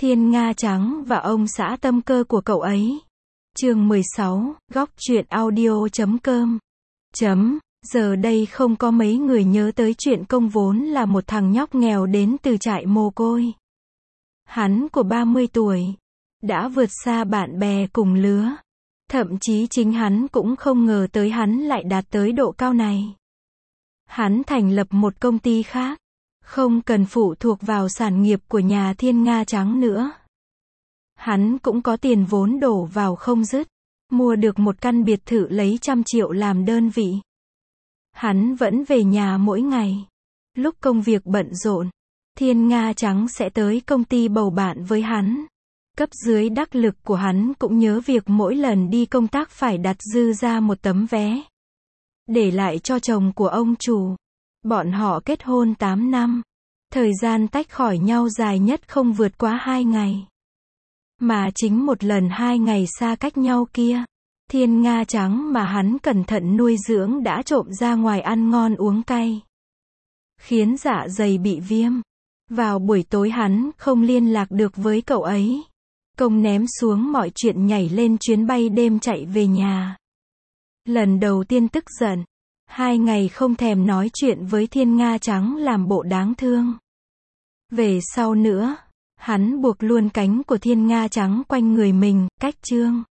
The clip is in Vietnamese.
Thiên Nga Trắng và ông xã tâm cơ của cậu ấy. Chương 16, góc truyện audio.com. Giờ đây không có mấy người nhớ tới chuyện Công vốn là một thằng nhóc nghèo đến từ trại mồ côi. Hắn của 30 tuổi, đã vượt xa bạn bè cùng lứa. Thậm chí chính hắn cũng không ngờ tới hắn lại đạt tới độ cao này. Hắn thành lập một công ty khác, không cần phụ thuộc vào sản nghiệp của nhà Thiên Nga Trắng nữa. Hắn cũng có tiền vốn đổ vào không dứt, mua được một căn biệt thự lấy 100 triệu làm đơn vị. Hắn vẫn về nhà mỗi ngày. Lúc công việc bận rộn, Thiên Nga Trắng sẽ tới công ty bầu bạn với hắn. Cấp dưới đắc lực của hắn cũng nhớ việc mỗi lần đi công tác phải đặt dư ra một tấm vé, để lại cho chồng của ông chủ. Bọn họ kết hôn 8 năm. Thời gian tách khỏi nhau dài nhất không vượt quá 2 ngày. Mà chính một lần 2 ngày xa cách nhau kia, Thiên Nga Trắng mà hắn cẩn thận nuôi dưỡng đã trộm ra ngoài ăn ngon uống cay, khiến dạ dày bị viêm. Vào buổi tối hắn không liên lạc được với cậu ấy. Công ném xuống mọi chuyện nhảy lên chuyến bay đêm chạy về nhà. Lần đầu tiên tức giận, 2 ngày không thèm nói chuyện với Thiên Nga Trắng làm bộ đáng thương. Về sau nữa, hắn buộc luôn cánh của Thiên Nga Trắng quanh người mình, cách chương.